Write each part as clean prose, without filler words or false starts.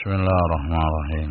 Bismillahirrahmanirrahim.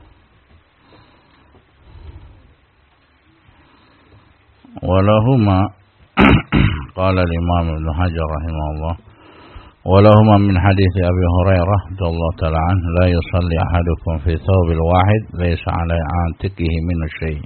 Walahuma qala al-Imam Ibn Hajar rahimahullah walahuma min hadits Abi Hurairah radhiyallahu ta'ala anhu la yusalli ahadukum fi thawbil wahid laysa 'ala 'atiqihi min syai'.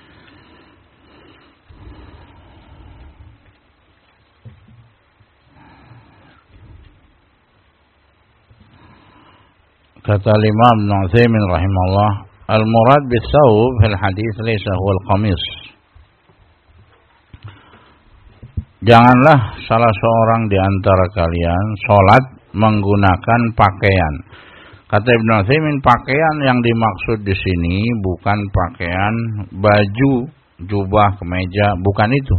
Kata Imam Ibn Utsaimin rahimahullah, al-murad bis-thawb fil hadis laysa huwa al-qamis. Janganlah salah seorang di antara kalian salat menggunakan pakaian. Kata Ibn Utsaimin, pakaian yang dimaksud di sini bukan pakaian baju, jubah, kemeja, bukan itu.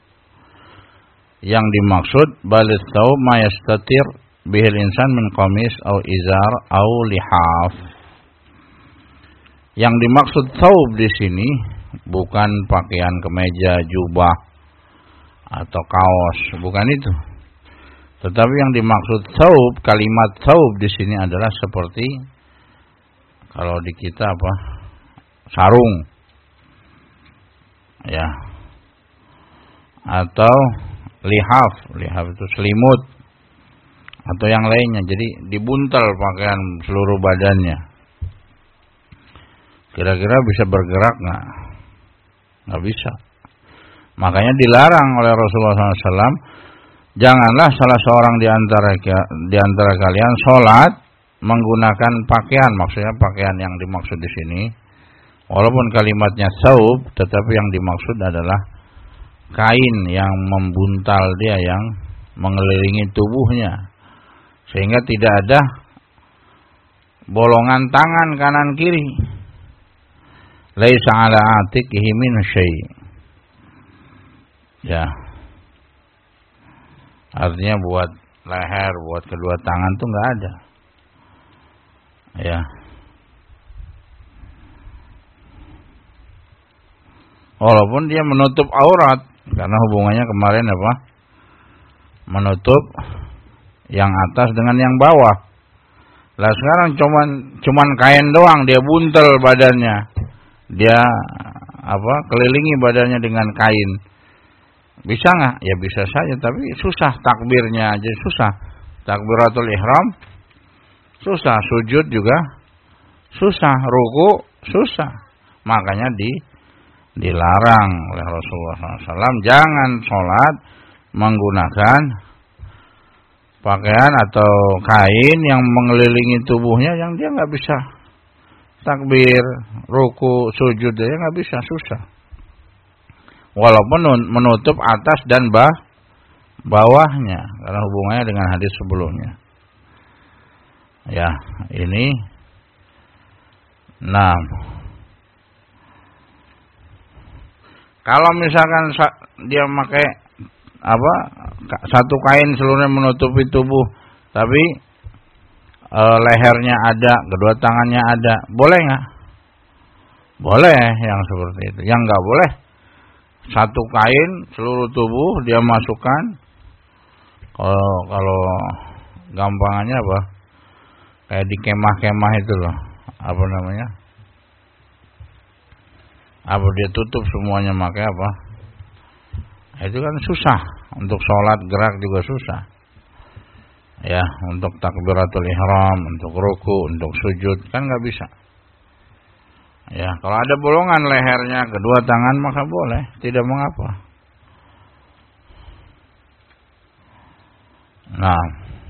Yang dimaksud balis thawb ma yastatir bihil insan min qamis au izar au lihaf. Yang dimaksud thawb di sini bukan pakaian kemeja, jubah atau kaos, bukan itu. Tetapi yang dimaksud thawb, kalimat thawb di sini adalah seperti kalau di kita apa? Sarung. Ya. Atau lihaf, lihaf itu selimut atau yang lainnya. Jadi dibuntal pakaian seluruh badannya. Kira-kira bisa bergerak nggak? Nggak bisa. Makanya dilarang oleh Rasulullah SAW, janganlah salah seorang di antara kalian sholat menggunakan pakaian. Maksudnya pakaian yang dimaksud di sini, walaupun kalimatnya thawb, tetapi yang dimaksud adalah kain yang membuntal dia, yang mengelilingi tubuhnya, sehingga tidak ada bolongan tangan kanan kiri. Laisa 'ala 'atiqihi min syai'. Ya. Artinya buat leher, buat kedua tangan tuh enggak ada. Ya. Walaupun dia menutup aurat, karena hubungannya kemarin apa? Menutup yang atas dengan yang bawah. Lah sekarang cuman kain doang, dia buntel badannya. Dia apa? Kelilingi badannya dengan kain. Bisa nggak? Ya bisa saja, tapi susah takbirnya aja susah. Takbiratul ihram susah, sujud juga susah, ruku susah. Makanya dilarang oleh Rasulullah SAW, jangan sholat menggunakan pakaian atau kain yang mengelilingi tubuhnya yang dia nggak bisa takbir, ruku, sujud, dia nggak bisa, susah. Walaupun menutup atas dan bawahnya, karena hubungannya dengan hadis sebelumnya. Ya, ini 6. Kalau misalkan dia pakai apa? Satu kain seluruhnya menutupi tubuh, tapi lehernya ada, kedua tangannya ada, boleh nggak? Boleh yang seperti itu. Yang nggak boleh, satu kain seluruh tubuh dia masukkan. Kalau gampangannya apa? Kayak di kemah-kemah itu loh. Apa namanya? Apa dia tutup semuanya, pakai apa? Itu kan susah. Untuk sholat gerak juga susah. Ya, untuk takbiratul ihram, untuk ruku, untuk sujud kan nggak bisa. Ya, kalau ada bolongan lehernya, kedua tangan maka boleh, tidak mengapa. Nah,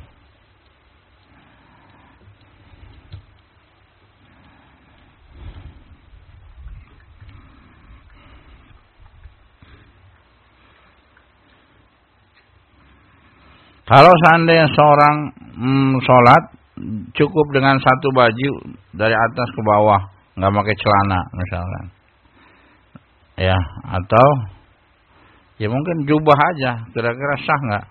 kalau seandainya seorang sholat cukup dengan satu baju dari atas ke bawah, nggak pakai celana misalkan, ya, atau ya mungkin jubah aja, kira-kira sah nggak?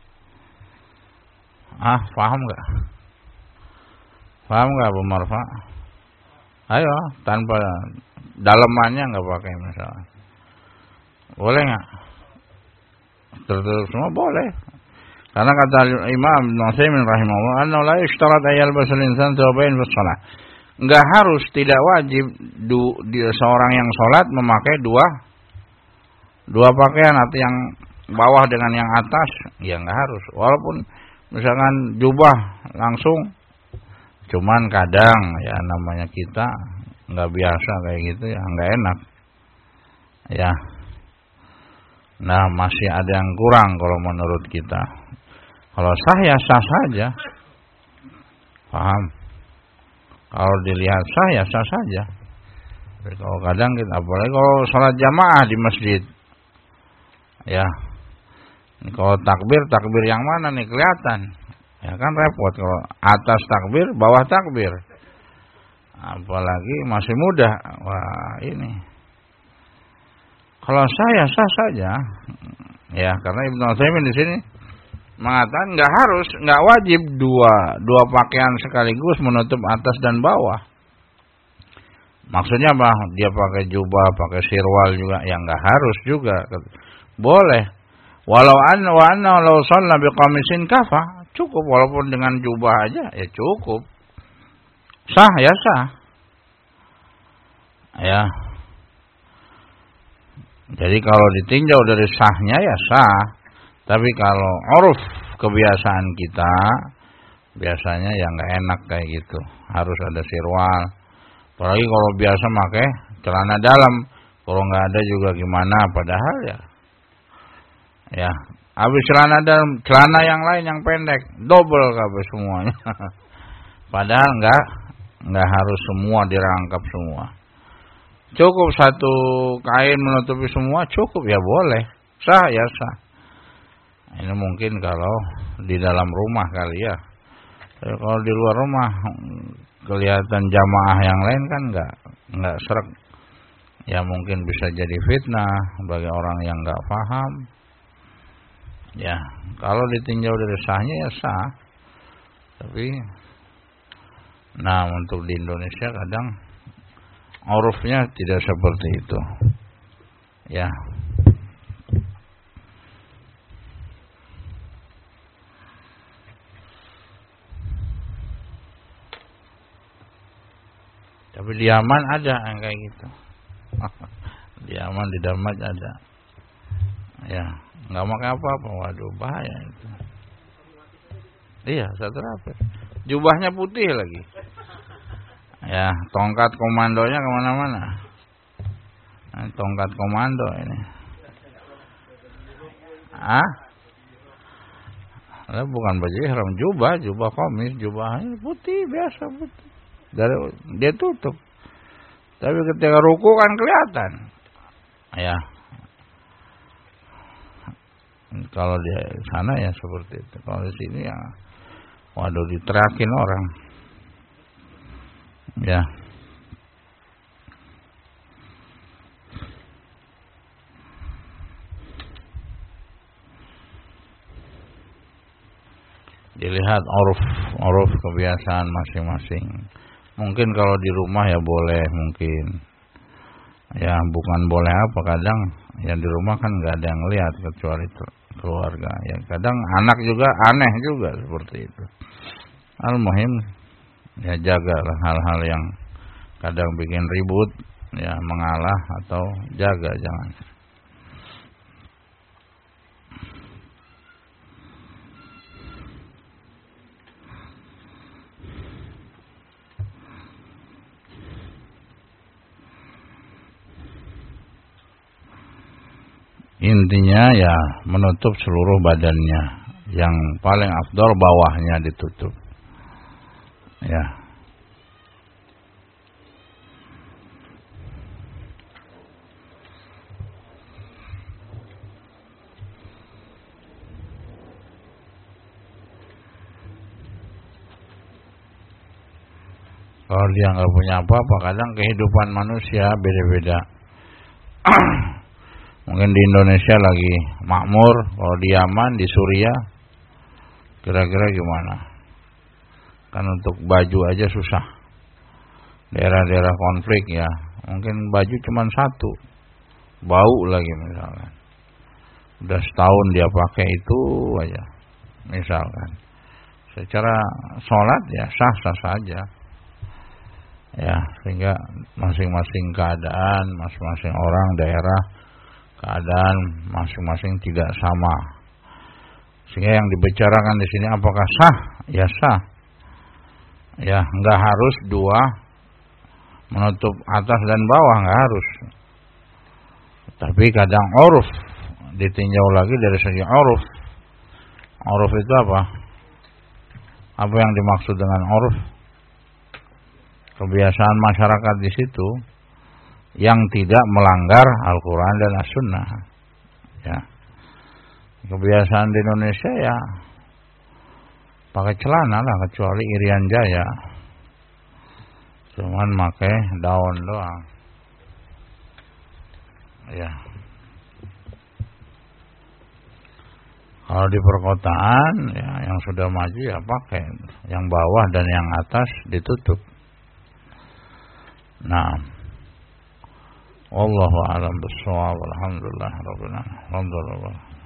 Paham nggak? Paham nggak, Bu Marfa? Ayo, tanpa dalemannya nggak pakai misalkan, boleh nggak? Tertutup semua boleh. Karena kata Imam Ibnu Utsaimin rahimahullah, "Annahu la yushtarat ayyal basal insan thawbain fi shalah." Enggak harus, tidak wajib seorang yang sholat memakai dua pakaian, atau yang bawah dengan yang atas, ya enggak harus. Walaupun misalkan jubah langsung, cuman kadang ya namanya kita enggak biasa kayak gitu ya, enggak enak. Ya. Nah, masih ada yang kurang kalau menurut kita. Kalau sah ya sah saja. Paham? Kalau dilihat sah ya sah saja. Tapi kalau kadang kita, apalagi kalau sholat jamaah di masjid, ya, ini kalau takbir yang mana nih kelihatan? Ya kan repot kalau atas takbir, bawah takbir. Apalagi masih muda. Wah, ini. Kalau saya sah saja. Ya, karena Ibnu Utsaimin di sini mengatakan enggak wajib dua pakaian sekaligus menutup atas dan bawah. Maksudnya apa? Dia pakai jubah, pakai sirwal juga, yang enggak harus juga. Boleh. Walau anna law shalla biqamisin kafa, cukup walaupun dengan jubah aja ya cukup. Sah ya sah. Ya. Jadi kalau ditinjau dari sahnya ya sah. Tapi kalau uruf kebiasaan kita, biasanya ya nggak enak kayak gitu. Harus ada sirwal. Apalagi kalau biasa pakai celana dalam, kalau nggak ada juga gimana? Padahal ya, habis celana dalam, celana yang lain yang pendek, double kabeh semuanya. Padahal nggak harus semua dirangkap semua. Cukup satu kain menutupi semua, cukup ya boleh, sah ya sah. Ini mungkin kalau di dalam rumah kali ya. Kalau di luar rumah kelihatan jamaah yang lain kan enggak sreg. Ya mungkin bisa jadi fitnah bagi orang yang enggak paham. Ya, kalau ditinjau dari sahnya ya sah. Tapi nah untuk di Indonesia kadang urufnya tidak seperti itu. Ya. Tapi di Yaman ada yang kayak gitu. Di Yaman, di Damaj ada. Ya, nggak pakai apa-apa. Waduh, bahaya itu. Iya, satrapir. Jubahnya putih lagi. Ya, tongkat komandonya kemana-mana. Nah, tongkat komando ini. Bukan baju ihram, jubah komis, jubahnya putih biasa putih. Dia tutup. Tapi ketika ruku kan kelihatan. Ya. Kalau di sana ya seperti itu. Kalau di sini ya waduh diterakin orang. Ya. Dilihat uruf kebiasaan masing-masing. Mungkin kalau di rumah ya boleh mungkin. Ya bukan boleh apa, kadang yang di rumah kan nggak ada yang lihat kecuali keluarga. Ya kadang anak juga aneh juga seperti itu. Al-muhim ya jagalah hal-hal yang kadang bikin ribut, ya mengalah atau jaga jangan. Intinya ya menutup seluruh badannya. Yang paling afdal bawahnya ditutup. Ya. Kalau dia nggak punya apa-apa, kadang kehidupan manusia beda-beda. Mungkin di Indonesia lagi makmur, kalau di Yaman, di Suriah, kira-kira gimana? Kan untuk baju aja susah. Daerah-daerah konflik ya, mungkin baju cuma satu, bau lagi misalnya. Udah setahun dia pakai itu aja, misalkan. Secara sholat ya sah-sah saja. Ya, sehingga masing-masing keadaan, masing-masing orang, daerah, keadaan masing-masing tidak sama. Sehingga yang dibicarakan di sini apakah sah? Ya sah. Ya, enggak harus dua menutup atas dan bawah, enggak harus. Tapi kadang uruf ditinjau lagi dari segi uruf. Uruf itu apa? Apa yang dimaksud dengan uruf? Kebiasaan masyarakat di situ yang tidak melanggar Al-Quran dan As-Sunnah. Ya. Kebiasaan di Indonesia ya pakai celana lah, kecuali Irian Jaya, cuman pakai daun doang. Ya. Kalau di perkotaan ya yang sudah maju ya pakai, yang bawah dan yang atas ditutup. Nah, wallahu a'lam bishawab. Alhamdulillah rabbil alamin.